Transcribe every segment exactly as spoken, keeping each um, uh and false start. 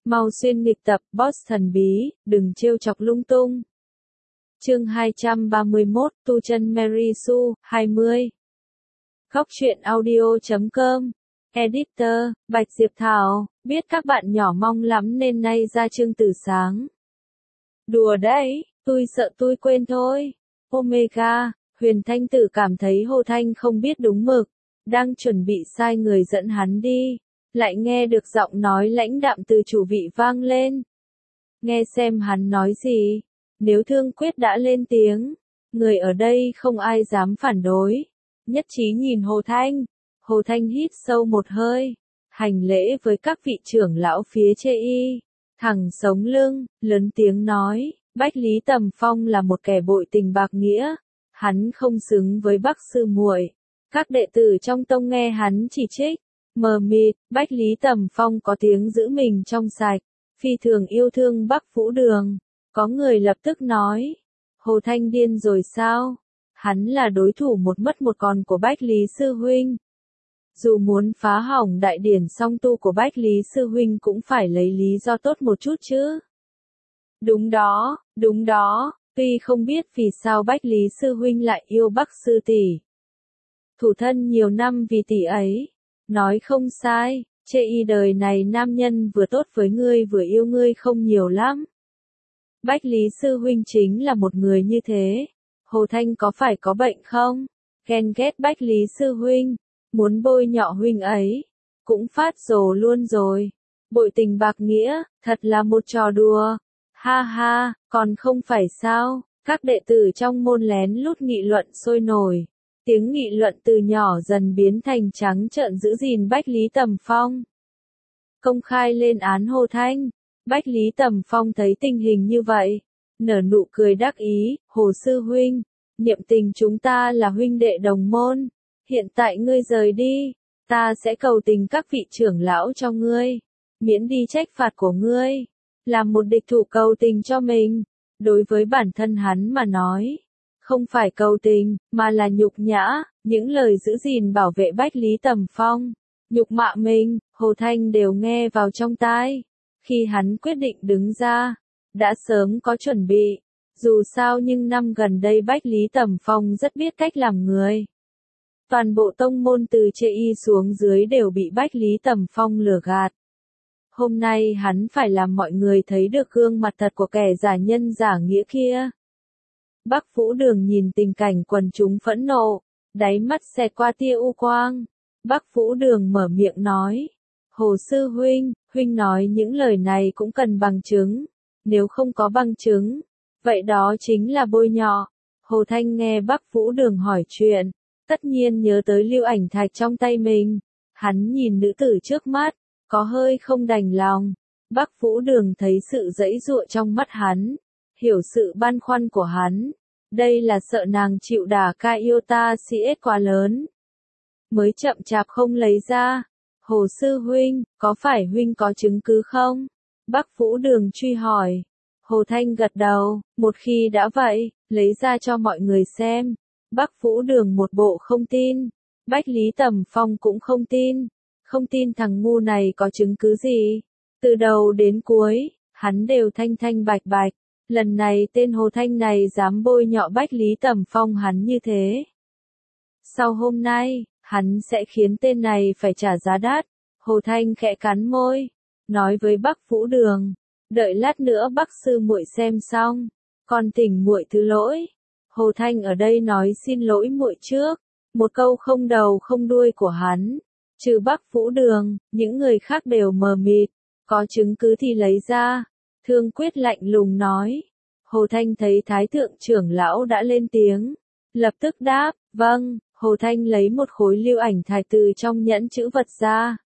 Mau xuyên nghịch tập, boss thần bí, đừng trêu chọc lung tung. Chương hai trăm ba mươi mốt, tu chân Mary Sue, hai mươi. Góc truyện audio chấm com. Editor, Bạch Diệp Thảo, biết các bạn nhỏ mong lắm nên nay ra chương từ sáng. Đùa đấy, tôi sợ tôi quên thôi. Omega, Huyền Thanh Tử cảm thấy Hồ Thanh không biết đúng mực, đang chuẩn bị sai người dẫn hắn đi, lại nghe được giọng nói lãnh đạm từ chủ vị vang lên. Nghe xem hắn nói gì, nếu Thương Quyết đã lên tiếng, người ở đây không ai dám phản đối. Nhất trí nhìn Hồ Thanh, Hồ Thanh hít sâu một hơi, hành lễ với các vị trưởng lão phía chê y, thẳng sống lưng, lớn tiếng nói, Bách Lý Tầm Phong là một kẻ bội tình bạc nghĩa, hắn không xứng với Bắc sư muội. Các đệ tử trong tông nghe hắn chỉ trích, mờ mịt, Bách Lý Tầm Phong có tiếng giữ mình trong sạch, phi thường yêu thương Bắc Vũ Đường. Có người lập tức nói, Hồ Thanh điên rồi sao? Hắn là đối thủ một mất một còn của Bách Lý Sư Huynh. Dù muốn phá hỏng đại điển song tu của Bách Lý Sư Huynh cũng phải lấy lý do tốt một chút chứ. Đúng đó, đúng đó, tuy không biết vì sao Bách Lý Sư Huynh lại yêu Bắc Sư tỷ. Thủ thân nhiều năm vì tỷ ấy. Nói không sai, chê y đời này nam nhân vừa tốt với ngươi vừa yêu ngươi không nhiều lắm. Bách Lý Sư Huynh chính là một người như thế. Hồ Thanh có phải có bệnh không? Ghen ghét Bách Lý Sư Huynh, muốn bôi nhọ huynh ấy, cũng phát rồ luôn rồi. Bội tình bạc nghĩa, thật là một trò đùa. Ha ha, còn không phải sao, các đệ tử trong môn lén lút nghị luận sôi nổi. Tiếng nghị luận từ nhỏ dần biến thành trắng trợn giữ gìn Bách Lý Tầm Phong. Công khai lên án Hồ Thanh, Bách Lý Tầm Phong thấy tình hình như vậy, nở nụ cười đắc ý, Hồ Sư Huynh, niệm tình chúng ta là huynh đệ đồng môn, hiện tại ngươi rời đi, ta sẽ cầu tình các vị trưởng lão cho ngươi, miễn đi trách phạt của ngươi, làm một địch thủ cầu tình cho mình, đối với bản thân hắn mà nói. Không phải cầu tình, mà là nhục nhã, những lời giữ gìn bảo vệ Bách Lý Tầm Phong, nhục mạ mình, Hồ Thanh đều nghe vào trong tai. Khi hắn quyết định đứng ra, đã sớm có chuẩn bị, dù sao nhưng năm gần đây Bách Lý Tầm Phong rất biết cách làm người. Toàn bộ tông môn từ chê y xuống dưới đều bị Bách Lý Tầm Phong lừa gạt. Hôm nay hắn phải làm mọi người thấy được gương mặt thật của kẻ giả nhân giả nghĩa kia. Bắc Vũ Đường nhìn tình cảnh quần chúng phẫn nộ, đáy mắt xẹt qua tia u quang. Bắc Vũ Đường mở miệng nói, Hồ Sư Huynh, Huynh nói những lời này cũng cần bằng chứng, nếu không có bằng chứng, vậy đó chính là bôi nhọ. Hồ Thanh nghe Bắc Vũ Đường hỏi chuyện, tất nhiên nhớ tới lưu ảnh thạch trong tay mình, hắn nhìn nữ tử trước mắt, có hơi không đành lòng. Bắc Vũ Đường thấy sự giãy giụa trong mắt hắn, hiểu sự băn khoăn của hắn, đây là sợ nàng chịu đả ca yêu ta si ết quá lớn, mới chậm chạp không lấy ra. Hồ Sư Huynh, có phải Huynh có chứng cứ không? Bắc Vũ Đường truy hỏi. Hồ Thanh gật đầu, một khi đã vậy, lấy ra cho mọi người xem. Bắc Vũ Đường một bộ không tin, Bách Lý Tầm Phong cũng không tin, không tin thằng ngu này có chứng cứ gì. Từ đầu đến cuối, hắn đều thanh thanh bạch bạch. Lần này tên Hồ Thanh này dám bôi nhọ Bách Lý Tầm Phong hắn như thế. Sau hôm nay, hắn sẽ khiến tên này phải trả giá đắt. Hồ Thanh khẽ cắn môi, nói với Bắc Vũ Đường, đợi lát nữa Bắc sư muội xem xong, còn thỉnh muội thứ lỗi. Hồ Thanh ở đây nói xin lỗi muội trước, một câu không đầu không đuôi của hắn, trừ Bắc Vũ Đường, những người khác đều mờ mịt, có chứng cứ thì lấy ra. Thương Quyết lạnh lùng nói. Hồ Thanh thấy Thái Thượng trưởng lão đã lên tiếng, lập tức đáp, vâng. Hồ Thanh lấy một khối lưu ảnh thạch từ trong nhẫn chữ vật ra,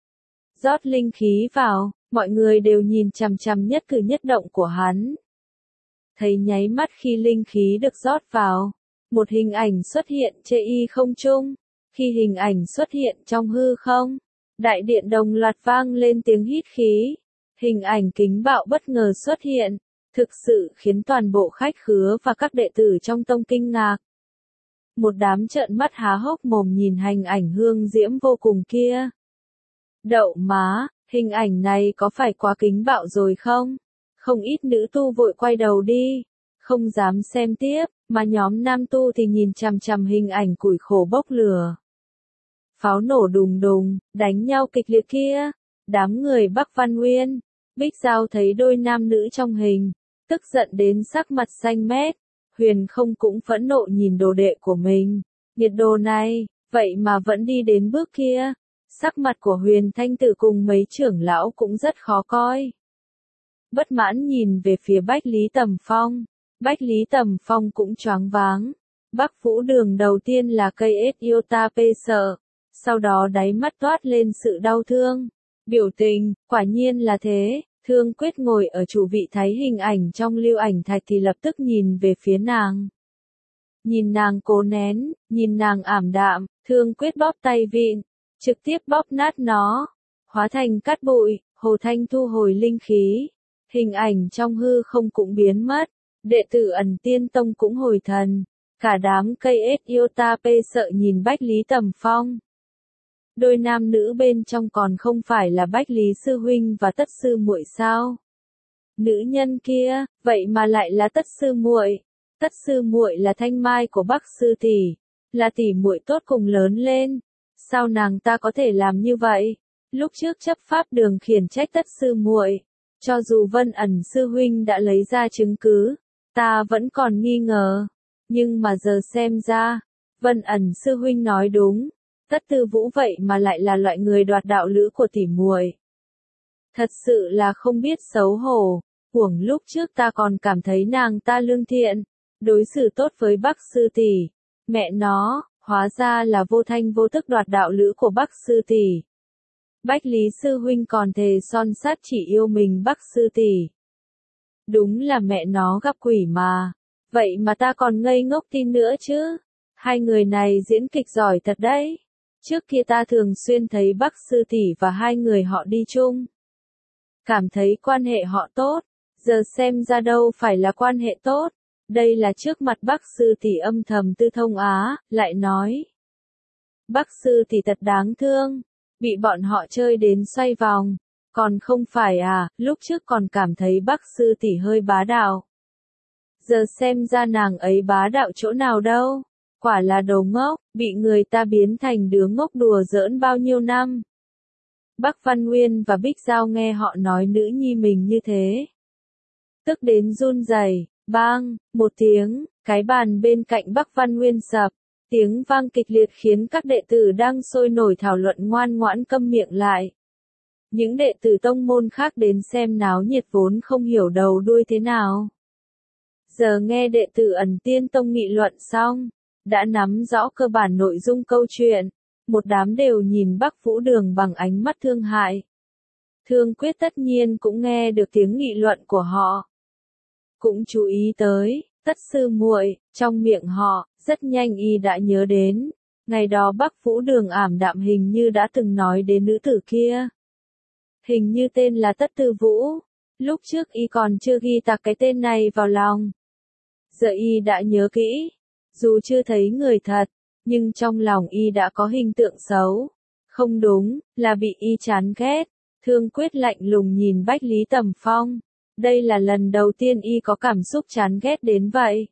rót linh khí vào, mọi người đều nhìn chằm chằm nhất cử nhất động của hắn. Thấy nháy mắt khi linh khí được rót vào, một hình ảnh xuất hiện chê y không trung, khi hình ảnh xuất hiện trong hư không, đại điện đồng loạt vang lên tiếng hít khí. Hình ảnh kính bạo bất ngờ xuất hiện, thực sự khiến toàn bộ khách khứa và các đệ tử trong tông kinh ngạc. Một đám trợn mắt há hốc mồm nhìn hình ảnh hương diễm vô cùng kia. Đậu má, Hình ảnh này có phải quá kính bạo rồi không? Không ít nữ tu vội quay đầu đi, không dám xem tiếp, mà nhóm nam tu thì nhìn chằm chằm hình ảnh củi khổ bốc lửa. Pháo nổ đùng đùng, đánh nhau kịch liệt kia. Đám người Bắc Văn Nguyên, Bích Giao thấy đôi nam nữ trong hình, tức giận đến sắc mặt xanh mét. Huyền không cũng phẫn nộ nhìn đồ đệ của mình. Nhiệt đồ này, vậy mà vẫn đi đến bước kia. Sắc mặt của Huyền Thanh Tử cùng mấy trưởng lão cũng rất khó coi. Bất mãn nhìn về phía Bách Lý Tầm Phong. Bách Lý Tầm Phong cũng choáng váng. Bắc Vũ Đường đầu tiên là cây ết yêu ta pê sợ. Sau đó đáy mắt toát lên sự đau thương. Biểu tình, quả nhiên là thế. Thương Quyết ngồi ở chủ vị thấy hình ảnh trong lưu ảnh thạch thì lập tức nhìn về phía nàng. Nhìn nàng cố nén, nhìn nàng ảm đạm, Thương Quyết bóp tay vịn, trực tiếp bóp nát nó, hóa thành cát bụi. Hồ Thanh thu hồi linh khí, hình ảnh trong hư không cũng biến mất, đệ tử Ẩn Tiên Tông cũng hồi thần, cả đám cây ết yêu ta pê sợ nhìn Bách Lý Tầm Phong. Đôi nam nữ bên trong còn không phải là Bách Lý sư huynh và Tất sư muội sao? Nữ nhân kia, vậy mà lại là Tất sư muội. Tất sư muội là thanh mai của Bắc sư tỷ, là tỷ muội tốt cùng lớn lên. Sao nàng ta có thể làm như vậy? Lúc trước chấp pháp đường khiển trách Tất sư muội, cho dù Vân Ẩn sư huynh đã lấy ra chứng cứ, ta vẫn còn nghi ngờ. Nhưng mà giờ xem ra, Vân Ẩn sư huynh nói đúng. Tất Tư Vũ vậy mà lại là loại người đoạt đạo lữ của tỷ muội. Thật sự là không biết xấu hổ. Uổng lúc trước ta còn cảm thấy nàng ta lương thiện, đối xử tốt với Bắc sư tỷ. Mẹ nó, hóa ra là vô thanh vô tức đoạt đạo lữ của Bắc sư tỷ. Bách Lý sư huynh còn thề son sắt chỉ yêu mình Bắc sư tỷ. Đúng là mẹ nó gặp quỷ mà. Vậy mà ta còn ngây ngốc tin nữa chứ. Hai người này diễn kịch giỏi thật đấy. Trước kia ta thường xuyên thấy Bắc sư tỷ và hai người họ đi chung. Cảm thấy quan hệ họ tốt. Giờ xem ra đâu phải là quan hệ tốt. Đây là trước mặt Bắc sư tỷ âm thầm Tư Thông Á, lại nói. Bắc sư tỷ thật đáng thương. Bị bọn họ chơi đến xoay vòng. Còn không phải à, lúc trước còn cảm thấy Bắc sư tỷ hơi bá đạo. Giờ xem ra nàng ấy bá đạo chỗ nào đâu. Quả là đồ ngốc, bị người ta biến thành đứa ngốc đùa giỡn bao nhiêu năm. Bắc Văn Nguyên và Bích Giao nghe họ nói nữ nhi mình như thế. Tức đến run rẩy, bang, một tiếng, cái bàn bên cạnh Bắc Văn Nguyên sập. Tiếng vang kịch liệt khiến các đệ tử đang sôi nổi thảo luận ngoan ngoãn câm miệng lại. Những đệ tử tông môn khác đến xem náo nhiệt vốn không hiểu đầu đuôi thế nào. Giờ nghe đệ tử Ẩn Tiên Tông nghị luận xong, đã nắm rõ cơ bản nội dung câu chuyện, một đám đều nhìn Bắc Vũ Đường bằng ánh mắt thương hại. Thương Quyết tất nhiên cũng nghe được tiếng nghị luận của họ. Cũng chú ý tới, Tất sư muội, trong miệng họ, rất nhanh y đã nhớ đến. Ngày đó Bắc Vũ Đường ảm đạm hình như đã từng nói đến nữ tử kia. Hình như tên là Tất Tư Vũ. Lúc trước y còn chưa ghi tạc cái tên này vào lòng. Giờ y đã nhớ kỹ. Dù chưa thấy người thật, nhưng trong lòng y đã có hình tượng xấu. Không đúng, là bị y chán ghét. Thương Quyết lạnh lùng nhìn Bách Lý Tầm Phong. Đây là lần đầu tiên y có cảm xúc chán ghét đến vậy.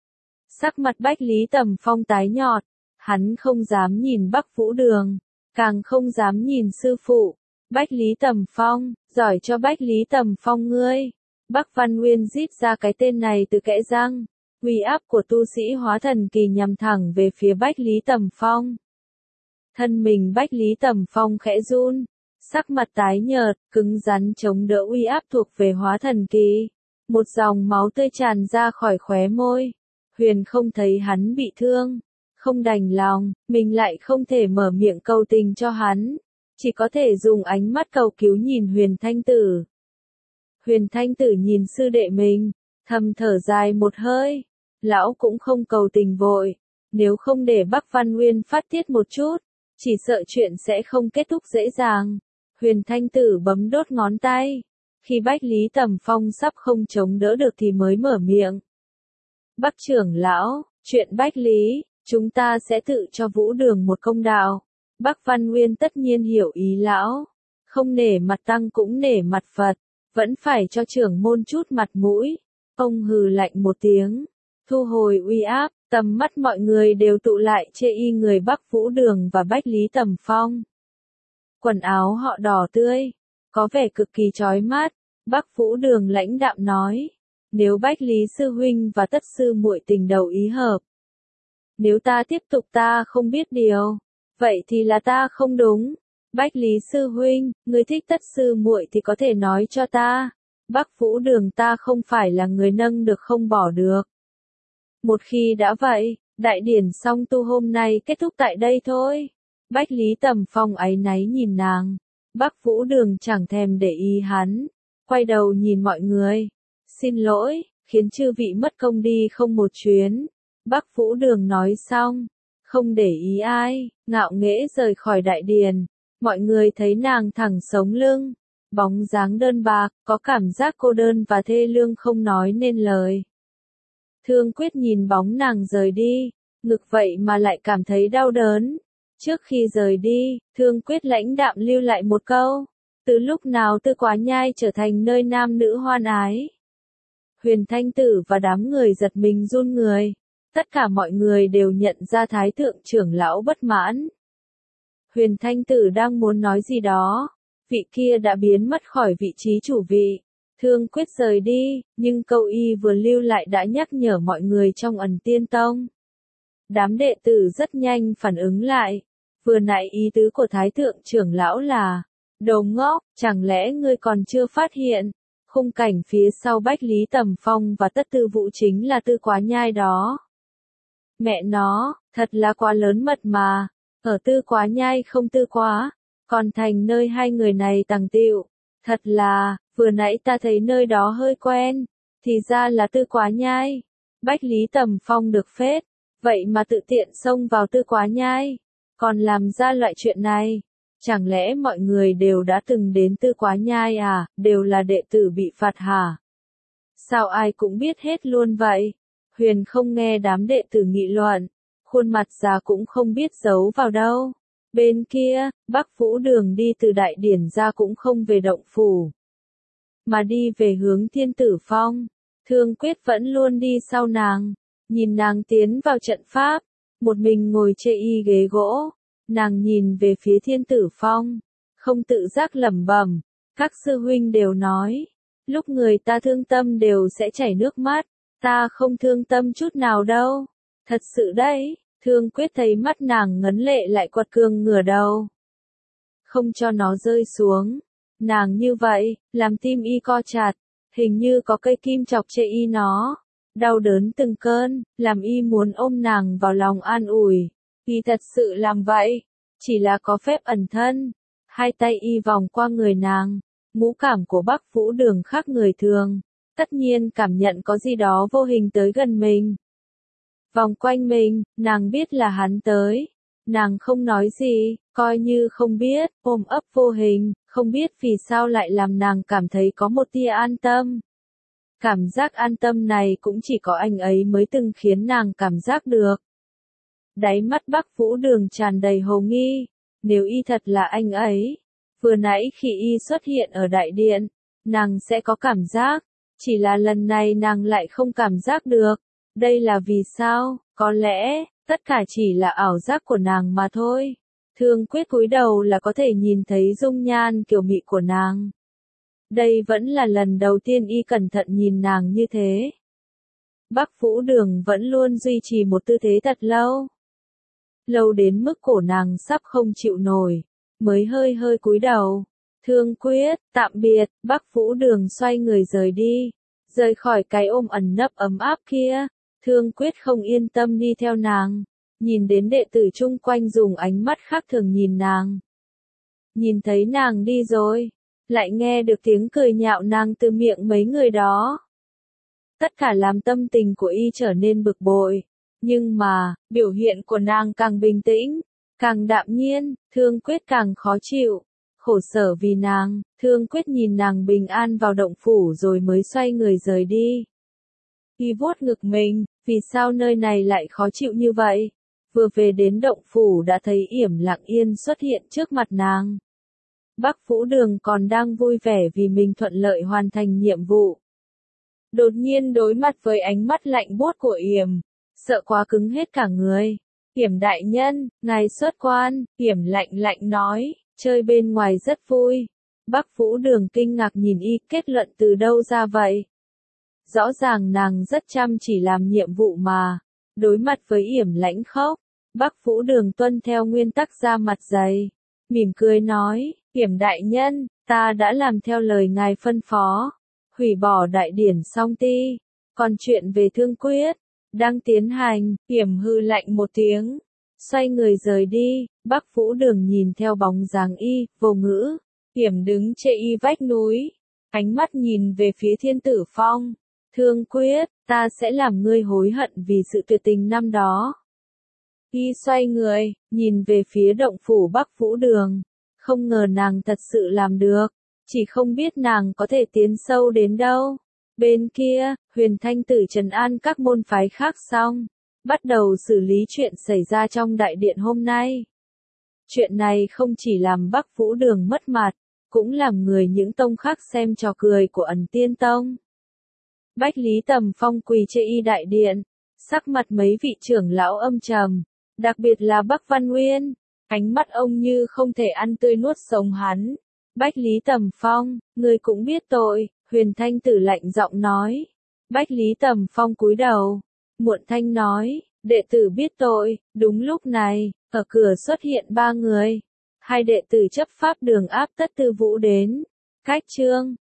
Sắc mặt Bách Lý Tầm Phong tái nhợt, hắn không dám nhìn Bắc Vũ Đường, càng không dám nhìn sư phụ. Bách Lý Tầm Phong, giỏi cho Bách Lý Tầm Phong ngươi. Bắc Văn Nguyên rít ra cái tên này từ kẽ răng. Uy áp của tu sĩ hóa thần kỳ nhằm thẳng về phía Bách Lý Tầm Phong. Thân mình Bách Lý Tầm Phong khẽ run, sắc mặt tái nhợt, cứng rắn chống đỡ uy áp thuộc về hóa thần kỳ. Một dòng máu tươi tràn ra khỏi khóe môi. Huyền không thấy hắn bị thương, không đành lòng, mình lại không thể mở miệng cầu tình cho hắn, chỉ có thể dùng ánh mắt cầu cứu nhìn Huyền Thanh Tử. Huyền Thanh Tử nhìn sư đệ mình, thầm thở dài một hơi. Lão cũng không cầu tình vội, nếu không để Bắc Văn Nguyên phát tiết một chút, chỉ sợ chuyện sẽ không kết thúc dễ dàng. Huyền Thanh Tử bấm đốt ngón tay, khi Bách Lý Tầm Phong sắp không chống đỡ được thì mới mở miệng. Bắc trưởng lão, chuyện Bách Lý, chúng ta sẽ tự cho Vũ Đường một công đạo. Bắc Văn Nguyên tất nhiên hiểu ý lão, Không nể mặt tăng cũng nể mặt Phật, vẫn phải cho trưởng môn chút mặt mũi. Ông hừ lạnh một tiếng, thu hồi uy áp, tầm mắt mọi người đều tụ lại chê y người Bắc Vũ Đường và Bách Lý Tầm Phong. Quần áo họ đỏ tươi, có vẻ cực kỳ chói mắt. Bắc Vũ Đường lãnh đạm nói, nếu Bách Lý sư huynh và Tất sư muội tình đầu ý hợp, nếu ta tiếp tục ta không biết điều, vậy thì là ta không đúng. Bách Lý sư huynh, người thích Tất sư muội thì có thể nói cho ta. Bắc Vũ Đường ta không phải là người nâng được không bỏ được. Một khi đã vậy, đại điển song tu hôm nay kết thúc tại đây thôi. Bách Lý Tầm Phong áy náy nhìn nàng. Bắc Vũ Đường chẳng thèm để ý hắn, quay đầu nhìn mọi người. Xin lỗi, khiến chư vị mất công đi không một chuyến. Bắc Vũ Đường nói xong, không để ý ai, ngạo nghễ rời khỏi đại điền. Mọi người thấy nàng thẳng sống lưng, bóng dáng đơn bạc, có cảm giác cô đơn và thê lương không nói nên lời. Thương Quyết nhìn bóng nàng rời đi, ngực vậy mà lại cảm thấy đau đớn. Trước khi rời đi, Thương Quyết lãnh đạm lưu lại một câu, từ lúc nào Tư Quá Nhai trở thành nơi nam nữ hoan ái. Huyền Thanh Tử và đám người giật mình run người, tất cả mọi người đều nhận ra Thái thượng trưởng lão bất mãn. Huyền Thanh Tử đang muốn nói gì đó, vị kia đã biến mất khỏi vị trí chủ vị. Thương Quyết rời đi, nhưng câu y vừa lưu lại đã nhắc nhở mọi người trong Ẩn Tiên Tông. Đám đệ tử rất nhanh phản ứng lại, vừa nãy ý tứ của Thái thượng trưởng lão là, đồ ngốc, chẳng lẽ ngươi còn chưa phát hiện, khung cảnh phía sau Bách Lý Tầm Phong và Tất Tư Vũ chính là Tư Quá Nhai đó. Mẹ nó, thật là quá lớn mật mà, ở Tư Quá Nhai không tư quá, còn thành nơi hai người này tàng tiệu, thật là, vừa nãy ta thấy nơi đó hơi quen, thì ra là Tư Quá Nhai. Bách Lý Tầm Phong được phết, vậy mà tự tiện xông vào Tư Quá Nhai, còn làm ra loại chuyện này. Chẳng lẽ mọi người đều đã từng đến Tư Quá Nhai à, đều là đệ tử bị phạt hả? Sao ai cũng biết hết luôn vậy? Huyền không nghe đám đệ tử nghị luận, khuôn mặt già cũng không biết giấu vào đâu. Bên kia, Bắc Vũ Đường đi từ đại điển ra cũng không về động phủ, mà đi về hướng Thiên Tử Phong. Thương Quyết vẫn luôn đi sau nàng, nhìn nàng tiến vào trận pháp, một mình ngồi chê y ghế gỗ. Nàng nhìn về phía Thiên Tử Phong, không tự giác lẩm bẩm, các sư huynh đều nói, lúc người ta thương tâm đều sẽ chảy nước mắt, ta không thương tâm chút nào đâu. Thật sự đấy, Thương Quyết thấy mắt nàng ngấn lệ lại quật cường ngửa đầu, không cho nó rơi xuống. Nàng như vậy, làm tim y co chặt, hình như có cây kim chọc chê y nó, đau đớn từng cơn, làm y muốn ôm nàng vào lòng an ủi. Y thật sự làm vậy, chỉ là có phép ẩn thân. Hai tay y vòng qua người nàng, ngũ cảm của Bắc Vũ Đường khác người thường, tất nhiên cảm nhận có gì đó vô hình tới gần mình. Vòng quanh mình, nàng biết là hắn tới. Nàng không nói gì, coi như không biết, ôm ấp vô hình, không biết vì sao lại làm nàng cảm thấy có một tia an tâm. Cảm giác an tâm này cũng chỉ có anh ấy mới từng khiến nàng cảm giác được. Đáy mắt Bắc Vũ Đường tràn đầy hồ nghi, nếu y thật là anh ấy, vừa nãy khi y xuất hiện ở đại điện, nàng sẽ có cảm giác, chỉ là lần này nàng lại không cảm giác được. Đây là vì sao? Có lẽ, tất cả chỉ là ảo giác của nàng mà thôi. Thương Quyết cúi đầu là có thể nhìn thấy dung nhan kiều mị của nàng. Đây vẫn là lần đầu tiên y cẩn thận nhìn nàng như thế. Bắc Vũ Đường vẫn luôn duy trì một tư thế thật lâu. Lâu đến mức cổ nàng sắp không chịu nổi, mới hơi hơi cúi đầu. Thương Quyết, tạm biệt. Bắc Vũ Đường xoay người rời đi, rời khỏi cái ôm ẩn nấp ấm áp kia. Thương Quyết không yên tâm đi theo nàng, nhìn đến đệ tử chung quanh dùng ánh mắt khác thường nhìn nàng. Nhìn thấy nàng đi rồi, lại nghe được tiếng cười nhạo nàng từ miệng mấy người đó. Tất cả làm tâm tình của y trở nên bực bội, nhưng mà, biểu hiện của nàng càng bình tĩnh, càng đạm nhiên. Thương Quyết càng khó chịu, khổ sở vì nàng. Thương Quyết nhìn nàng bình an vào động phủ rồi mới xoay người rời đi. Y vuốt ngực mình, vì sao nơi này lại khó chịu như vậy? Vừa về đến động phủ đã thấy Yểm Lặng Yên xuất hiện trước mặt nàng. Bắc Vũ Đường còn đang vui vẻ vì mình thuận lợi hoàn thành nhiệm vụ. Đột nhiên đối mặt với ánh mắt lạnh buốt của Yểm, sợ quá cứng hết cả người. Yểm đại nhân, ngài xuất quan, Yểm lạnh lạnh nói, chơi bên ngoài rất vui. Bắc Vũ Đường kinh ngạc nhìn y, kết luận từ đâu ra vậy? Rõ ràng nàng rất chăm chỉ làm nhiệm vụ mà. Đối mặt với Yểm lãnh khốc, Bắc Vũ Đường tuân theo nguyên tắc ra mặt dày. Mỉm cười nói, Yểm đại nhân, ta đã làm theo lời ngài phân phó. Hủy bỏ đại điển song ti. Còn chuyện về thương quyết, đang tiến hành, Yểm hư lạnh một tiếng. Xoay người rời đi, Bắc Vũ Đường nhìn theo bóng dáng y, vô ngữ. Yểm đứng chê y vách núi. Ánh mắt nhìn về phía Thiên Tử Phong. Thương quyết, ta sẽ làm ngươi hối hận vì sự tuyệt tình năm đó. Y xoay người, nhìn về phía động phủ Bắc Vũ Đường. Không ngờ nàng thật sự làm được. Chỉ không biết nàng có thể tiến sâu đến đâu. Bên kia, Huyền Thanh Tử trấn an các môn phái khác xong. Bắt đầu xử lý chuyện xảy ra trong đại điện hôm nay. Chuyện này không chỉ làm Bắc Vũ Đường mất mặt, cũng làm người những tông khác xem trò cười của Ẩn Tiên Tông. Bách Lý Tầm Phong quỳ trên y đại điện, sắc mặt mấy vị trưởng lão âm trầm, đặc biệt là Bắc Văn Nguyên, ánh mắt ông như không thể ăn tươi nuốt sống hắn. Bách Lý Tầm Phong, ngươi cũng biết tội, Huyền Thanh Tử lạnh giọng nói. Bách Lý Tầm Phong cúi đầu, muộn thanh nói, đệ tử biết tội. Đúng lúc này, ở cửa xuất hiện ba người. Hai đệ tử chấp pháp đường áp Tất Tư Vũ đến. Cách trương,